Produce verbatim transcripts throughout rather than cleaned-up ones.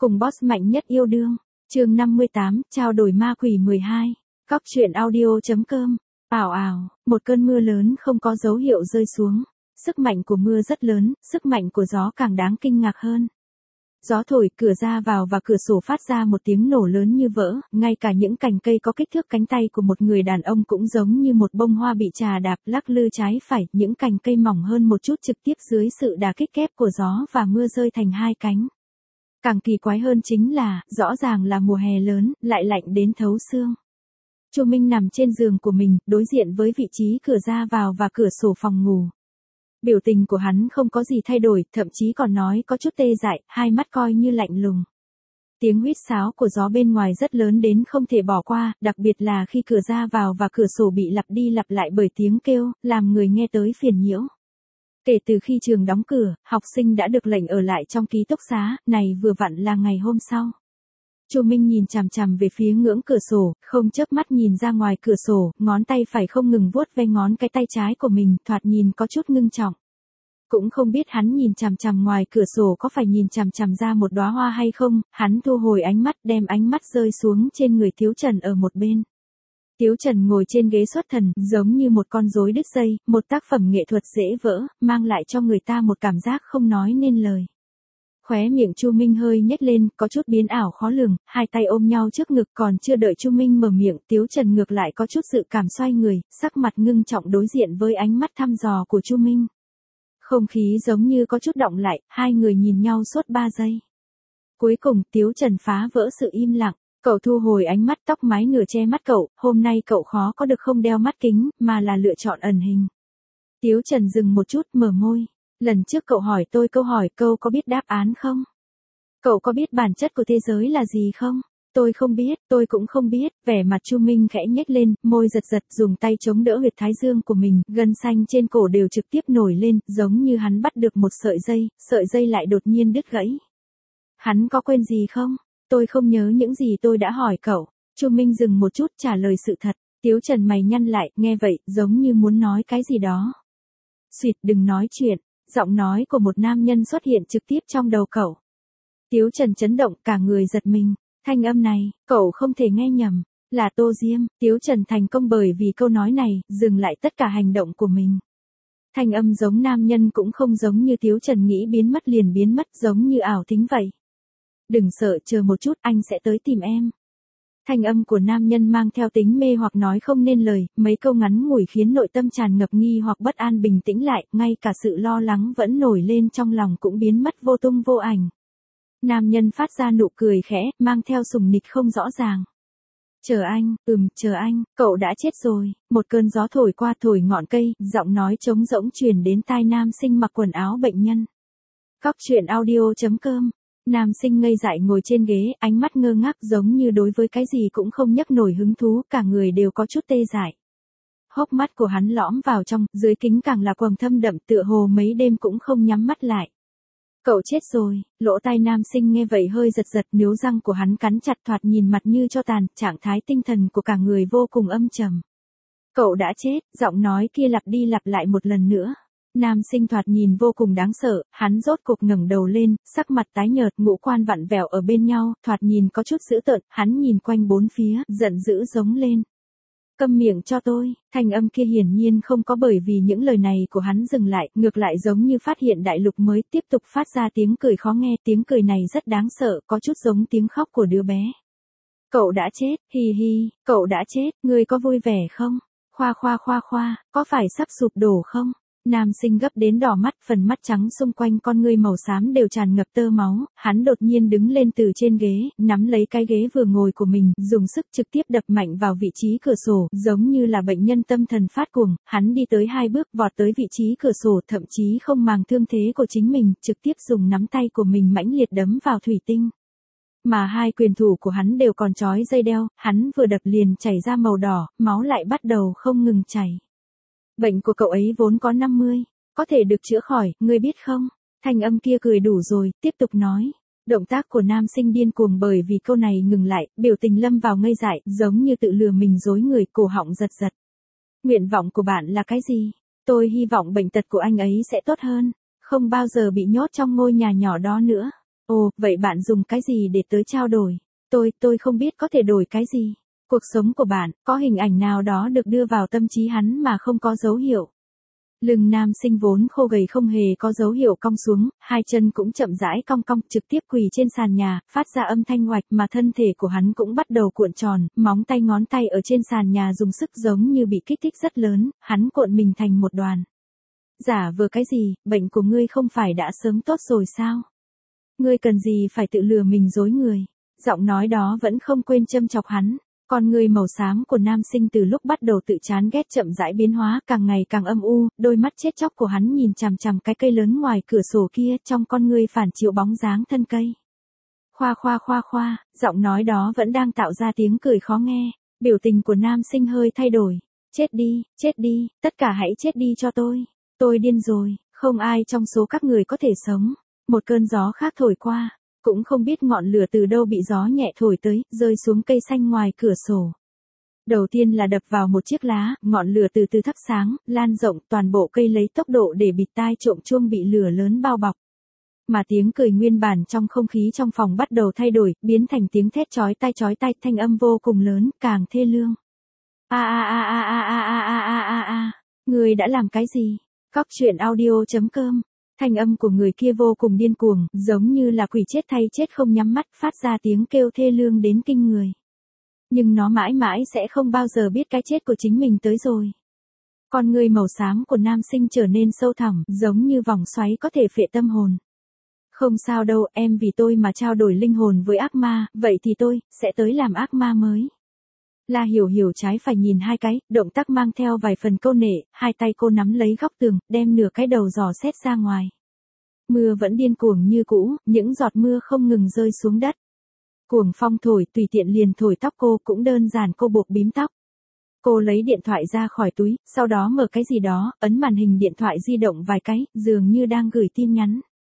Cùng boss mạnh nhất yêu đương. Chương năm mươi tám, trao đổi ma quỷ mười hai. Cóc truyện audio.com. Ảo ảo, một cơn mưa lớn không có dấu hiệu rơi xuống. Sức mạnh của mưa rất lớn, sức mạnh của gió càng đáng kinh ngạc hơn. Gió thổi, cửa ra vào và cửa sổ phát ra một tiếng nổ lớn như vỡ, ngay cả những cành cây có kích thước cánh tay của một người đàn ông cũng giống như một bông hoa bị trà đạp lắc lư trái phải, những cành cây mỏng hơn một chút trực tiếp dưới sự đả kích kép của gió và mưa rơi thành hai cánh. Càng kỳ quái hơn chính là, rõ ràng là mùa hè lớn, lại lạnh đến thấu xương. Chu Minh nằm trên giường của mình, đối diện với vị trí cửa ra vào và cửa sổ phòng ngủ. Biểu tình của hắn không có gì thay đổi, thậm chí còn nói có chút tê dại, hai mắt coi như lạnh lùng. Tiếng huýt sáo của gió bên ngoài rất lớn đến không thể bỏ qua, đặc biệt là khi cửa ra vào và cửa sổ bị lặp đi lặp lại bởi tiếng kêu, làm người nghe tới phiền nhiễu. Kể từ khi trường đóng cửa, học sinh đã được lệnh ở lại trong ký túc xá, này vừa vặn là ngày hôm sau. Chu Minh nhìn chằm chằm về phía ngưỡng cửa sổ, không chớp mắt nhìn ra ngoài cửa sổ, ngón tay phải không ngừng vuốt ve ngón cái tay trái của mình, thoạt nhìn có chút ngưng trọng. Cũng không biết hắn nhìn chằm chằm ngoài cửa sổ có phải nhìn chằm chằm ra một đóa hoa hay không, hắn thu hồi ánh mắt, đem ánh mắt rơi xuống trên người Tiếu Trần ở một bên. Tiếu Trần ngồi trên ghế xuất thần, giống như một con rối đứt dây, một tác phẩm nghệ thuật dễ vỡ, mang lại cho người ta một cảm giác không nói nên lời. Khóe miệng Chu Minh hơi nhếch lên, có chút biến ảo khó lường, hai tay ôm nhau trước ngực, còn chưa đợi Chu Minh mở miệng, Tiếu Trần ngược lại có chút dự cảm xoay người, sắc mặt ngưng trọng đối diện với ánh mắt thăm dò của Chu Minh. Không khí giống như có chút động lại, hai người nhìn nhau suốt ba giây. Cuối cùng, Tiếu Trần phá vỡ sự im lặng, cậu thu hồi ánh mắt, tóc mái nửa che mắt cậu, hôm nay cậu khó có được không đeo mắt kính, mà là lựa chọn ẩn hình. Tiếu Trần dừng một chút, mở môi. Lần trước cậu hỏi tôi câu hỏi, câu có biết đáp án không? Cậu có biết bản chất của thế giới là gì không? Tôi không biết, tôi cũng không biết, vẻ mặt Chu Minh khẽ nhếch lên, môi giật giật, dùng tay chống đỡ huyệt thái dương của mình, gân xanh trên cổ đều trực tiếp nổi lên, giống như hắn bắt được một sợi dây, sợi dây lại đột nhiên đứt gãy. Hắn có quên gì không? Tôi không nhớ những gì tôi đã hỏi cậu. Chu Minh dừng một chút trả lời sự thật. Tiếu Trần mày nhăn lại, nghe vậy, giống như muốn nói cái gì đó. Xuyệt, đừng nói chuyện. Giọng nói của một nam nhân xuất hiện trực tiếp trong đầu cậu. Tiếu Trần chấn động, cả người giật mình. Thanh âm này, cậu không thể nghe nhầm. Là Tô Diêm. Tiếu Trần thành công bởi vì câu nói này, dừng lại tất cả hành động của mình. Thanh âm giống nam nhân cũng không giống như Tiếu Trần nghĩ biến mất liền biến mất, giống như ảo tính vậy. Đừng sợ, chờ một chút, anh sẽ tới tìm em. Thanh âm của nam nhân mang theo tính mê hoặc nói không nên lời, mấy câu ngắn ngủi khiến nội tâm tràn ngập nghi hoặc bất an bình tĩnh lại, ngay cả sự lo lắng vẫn nổi lên trong lòng cũng biến mất vô tung vô ảnh. Nam nhân phát ra nụ cười khẽ, mang theo sùng nịch không rõ ràng. Chờ anh, ừm, chờ anh, cậu đã chết rồi. Một cơn gió thổi qua thổi ngọn cây, giọng nói trống rỗng truyền đến tai nam sinh mặc quần áo bệnh nhân. Cóc truyện audio.com. Nam sinh ngây dại ngồi trên ghế, ánh mắt ngơ ngác giống như đối với cái gì cũng không nhấc nổi hứng thú, cả người đều có chút tê dại. Hốc mắt của hắn lõm vào trong, dưới kính càng là quầng thâm đậm, tựa hồ mấy đêm cũng không nhắm mắt lại. Cậu chết rồi, lỗ tai nam sinh nghe vậy hơi giật giật, níu răng của hắn cắn chặt, thoạt nhìn mặt như tro tàn, trạng thái tinh thần của cả người vô cùng âm trầm. Cậu đã chết, giọng nói kia lặp đi lặp lại một lần nữa. Nam sinh thoạt nhìn vô cùng đáng sợ, hắn rốt cục ngẩng đầu lên, sắc mặt tái nhợt, ngũ quan vặn vẹo ở bên nhau, thoạt nhìn có chút dữ tợn, hắn nhìn quanh bốn phía, giận dữ giống lên. Câm miệng cho tôi, thanh âm kia hiển nhiên không có bởi vì những lời này của hắn dừng lại, ngược lại giống như phát hiện đại lục mới, tiếp tục phát ra tiếng cười khó nghe, tiếng cười này rất đáng sợ, có chút giống tiếng khóc của đứa bé. Cậu đã chết, hi hi, cậu đã chết, ngươi có vui vẻ không? Khoa khoa khoa khoa, có phải sắp sụp đổ không? Nam sinh gấp đến đỏ mắt, phần mắt trắng xung quanh con ngươi màu xám đều tràn ngập tơ máu, hắn đột nhiên đứng lên từ trên ghế, nắm lấy cái ghế vừa ngồi của mình, dùng sức trực tiếp đập mạnh vào vị trí cửa sổ, giống như là bệnh nhân tâm thần phát cuồng, hắn đi tới hai bước vọt tới vị trí cửa sổ, thậm chí không màng thương thế của chính mình, trực tiếp dùng nắm tay của mình mãnh liệt đấm vào thủy tinh. Mà hai quyền thủ của hắn đều còn trói dây đeo, hắn vừa đập liền chảy ra màu đỏ, máu lại bắt đầu không ngừng chảy. Bệnh của cậu ấy vốn có năm mươi, có thể được chữa khỏi, ngươi biết không? Thanh âm kia cười đủ rồi, tiếp tục nói. Động tác của nam sinh điên cuồng bởi vì câu này ngừng lại, biểu tình lâm vào ngây dại, giống như tự lừa mình dối người, cổ họng giật giật. Nguyện vọng của bạn là cái gì? Tôi hy vọng bệnh tật của anh ấy sẽ tốt hơn, không bao giờ bị nhốt trong ngôi nhà nhỏ đó nữa. Ồ, vậy bạn dùng cái gì để tới trao đổi? Tôi, tôi không biết có thể đổi cái gì. Cuộc sống của bạn, có hình ảnh nào đó được đưa vào tâm trí hắn mà không có dấu hiệu. Lưng nam sinh vốn khô gầy không hề có dấu hiệu cong xuống, hai chân cũng chậm rãi cong cong trực tiếp quỳ trên sàn nhà, phát ra âm thanh oạch mà thân thể của hắn cũng bắt đầu cuộn tròn, móng tay ngón tay ở trên sàn nhà dùng sức giống như bị kích thích rất lớn, hắn cuộn mình thành một đoàn. Giả vờ cái gì, bệnh của ngươi không phải đã sớm tốt rồi sao? Ngươi cần gì phải tự lừa mình dối người? Giọng nói đó vẫn không quên châm chọc hắn. Con người màu xám của nam sinh từ lúc bắt đầu tự chán ghét chậm rãi biến hóa càng ngày càng âm u, đôi mắt chết chóc của hắn nhìn chằm chằm cái cây lớn ngoài cửa sổ kia, trong con người phản chiếu bóng dáng thân cây. Khoa khoa khoa khoa, giọng nói đó vẫn đang tạo ra tiếng cười khó nghe, biểu tình của nam sinh hơi thay đổi. Chết đi, chết đi, tất cả hãy chết đi cho tôi. Tôi điên rồi, không ai trong số các người có thể sống. Một cơn gió khác thổi qua. Cũng không biết ngọn lửa từ đâu bị gió nhẹ thổi tới, rơi xuống cây xanh ngoài cửa sổ. Đầu tiên là đập vào một chiếc lá, ngọn lửa từ từ thắp sáng, lan rộng toàn bộ cây lấy tốc độ để bịt tai trộm chuông bị lửa lớn bao bọc. Mà tiếng cười nguyên bản trong không khí trong phòng bắt đầu thay đổi, biến thành tiếng thét chói tai chói tai, thanh âm vô cùng lớn, càng thê lương. A a a a a a a a a a a, người đã làm cái gì? Cóc truyện audio chấm com. Thanh âm của người kia vô cùng điên cuồng, giống như là quỷ chết thay chết không nhắm mắt, phát ra tiếng kêu thê lương đến kinh người. Nhưng nó mãi mãi sẽ không bao giờ biết cái chết của chính mình tới rồi. Con người màu xám của nam sinh trở nên sâu thẳm, giống như vòng xoáy có thể phệ tâm hồn. Không sao đâu, em vì tôi mà trao đổi linh hồn với ác ma, vậy thì tôi sẽ tới làm ác ma mới. La Hiểu Hiểu trái phải nhìn hai cái, động tác mang theo vài phần câu nệ, hai tay cô nắm lấy góc tường, đem nửa cái đầu dò xét ra ngoài. Mưa vẫn điên cuồng như cũ, những giọt mưa không ngừng rơi xuống đất. Cuồng phong thổi, tùy tiện liền thổi tóc cô, cũng đơn giản cô buộc bím tóc. Cô lấy điện thoại ra khỏi túi, sau đó mở cái gì đó, ấn màn hình điện thoại di động vài cái, dường như đang gửi tin nhắn.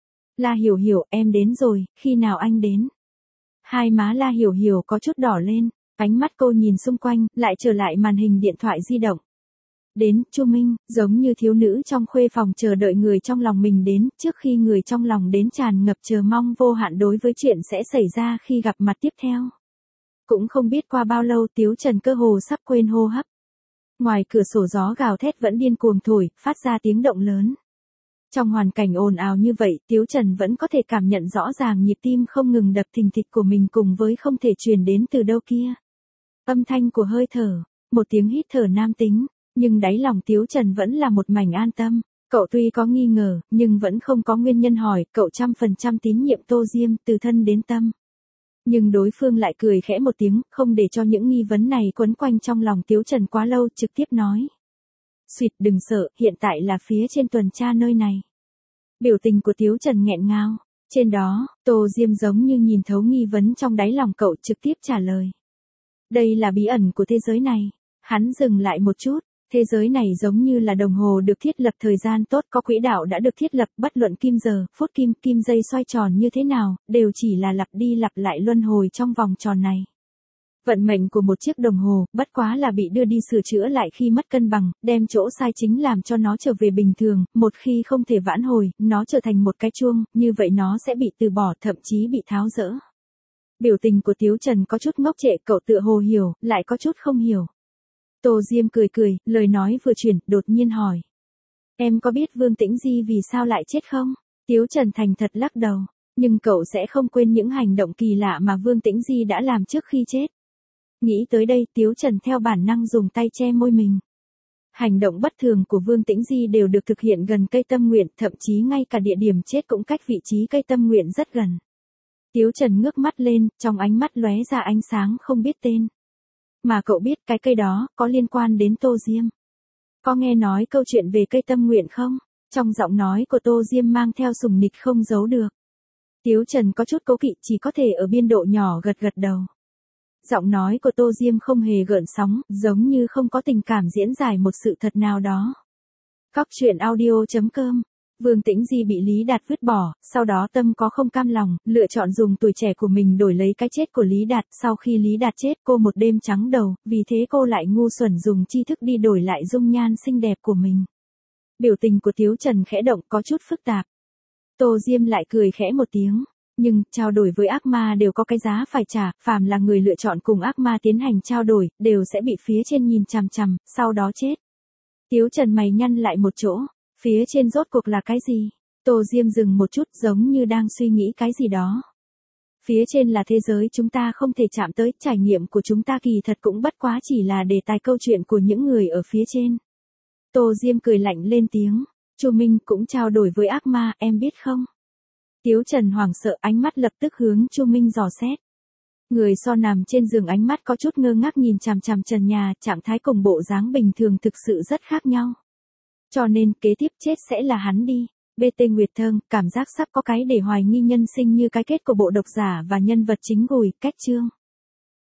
La Hiểu Hiểu, em đến rồi, khi nào anh đến? Hai má La Hiểu Hiểu có chút đỏ lên. Ánh mắt cô nhìn xung quanh, lại trở lại màn hình điện thoại di động. Đến, Chu Minh, giống như thiếu nữ trong khuê phòng chờ đợi người trong lòng mình đến, trước khi người trong lòng đến tràn ngập chờ mong vô hạn đối với chuyện sẽ xảy ra khi gặp mặt tiếp theo. Cũng không biết qua bao lâu Tiếu Trần cơ hồ sắp quên hô hấp. Ngoài cửa sổ gió gào thét vẫn điên cuồng thổi, phát ra tiếng động lớn. Trong hoàn cảnh ồn ào như vậy, Tiếu Trần vẫn có thể cảm nhận rõ ràng nhịp tim không ngừng đập thình thịch của mình cùng với không thể truyền đến từ đâu kia. Âm thanh của hơi thở, một tiếng hít thở nam tính, nhưng đáy lòng Tiếu Trần vẫn là một mảnh an tâm. Cậu tuy có nghi ngờ, nhưng vẫn không có nguyên nhân hỏi, cậu trăm phần trăm tín nhiệm Tô Diêm từ thân đến tâm. Nhưng đối phương lại cười khẽ một tiếng, không để cho những nghi vấn này quấn quanh trong lòng Tiếu Trần quá lâu, trực tiếp nói. Xuyệt, đừng sợ, hiện tại là phía trên tuần tra nơi này. Biểu tình của Tiếu Trần nghẹn ngào. Trên đó, Tô Diêm giống như nhìn thấu nghi vấn trong đáy lòng cậu, trực tiếp trả lời. Đây là bí ẩn của thế giới này. Hắn dừng lại một chút. Thế giới này giống như là đồng hồ được thiết lập thời gian tốt, có quỹ đạo đã được thiết lập, bất luận kim giờ, phút kim, kim giây xoay tròn như thế nào, đều chỉ là lặp đi lặp lại luân hồi trong vòng tròn này. Vận mệnh của một chiếc đồng hồ, bất quá là bị đưa đi sửa chữa lại khi mất cân bằng, đem chỗ sai chính làm cho nó trở về bình thường, một khi không thể vãn hồi, nó trở thành một cái chuông, như vậy nó sẽ bị từ bỏ, thậm chí bị tháo dỡ. Biểu tình của Tiếu Trần có chút ngốc trệ, cậu tựa hồ hiểu, lại có chút không hiểu. Tô Diêm cười cười, lời nói vừa chuyển, đột nhiên hỏi. Em có biết Vương Tĩnh Di vì sao lại chết không? Tiếu Trần thành thật lắc đầu, nhưng cậu sẽ không quên những hành động kỳ lạ mà Vương Tĩnh Di đã làm trước khi chết. Nghĩ tới đây, Tiếu Trần theo bản năng dùng tay che môi mình. Hành động bất thường của Vương Tĩnh Di đều được thực hiện gần cây tâm nguyện, thậm chí ngay cả địa điểm chết cũng cách vị trí cây tâm nguyện rất gần. Tiếu Trần ngước mắt lên, trong ánh mắt lóe ra ánh sáng không biết tên. Mà cậu biết cái cây đó có liên quan đến Tô Diêm. Có nghe nói câu chuyện về cây tâm nguyện không? Trong giọng nói của Tô Diêm mang theo sùng nịch không giấu được. Tiếu Trần có chút cố kỵ, chỉ có thể ở biên độ nhỏ gật gật đầu. Giọng nói của Tô Diêm không hề gợn sóng, giống như không có tình cảm diễn giải một sự thật nào đó. Cóc truyện audio chấm com. Vương Tĩnh Di bị Lý Đạt vứt bỏ, sau đó tâm có không cam lòng, lựa chọn dùng tuổi trẻ của mình đổi lấy cái chết của Lý Đạt. Sau khi Lý Đạt chết, cô một đêm trắng đầu, vì thế cô lại ngu xuẩn dùng tri thức đi đổi lại dung nhan xinh đẹp của mình. Biểu tình của Tiếu Trần khẽ động, có chút phức tạp. Tô Diêm lại cười khẽ một tiếng. Nhưng, trao đổi với ác ma đều có cái giá phải trả, phàm là người lựa chọn cùng ác ma tiến hành trao đổi, đều sẽ bị phía trên nhìn chằm chằm, sau đó chết. Tiếu Trần mày nhăn lại một chỗ, phía trên rốt cuộc là cái gì? Tô Diêm dừng một chút giống như đang suy nghĩ cái gì đó. Phía trên là thế giới chúng ta không thể chạm tới, trải nghiệm của chúng ta kỳ thật cũng bất quá chỉ là đề tài câu chuyện của những người ở phía trên. Tô Diêm cười lạnh lên tiếng, Chu Minh cũng trao đổi với ác ma, em biết không? Tiếu Trần hoảng sợ, ánh mắt lập tức hướng Chu Minh dò xét. Người so nằm trên giường ánh mắt có chút ngơ ngác nhìn chằm chằm trần nhà, trạng thái cùng bộ dáng bình thường thực sự rất khác nhau. Cho nên kế tiếp chết sẽ là hắn đi. bê tê Nguyệt Thơm, cảm giác sắp có cái để hoài nghi nhân sinh như cái kết của bộ độc giả và nhân vật chính gùi, cách chương.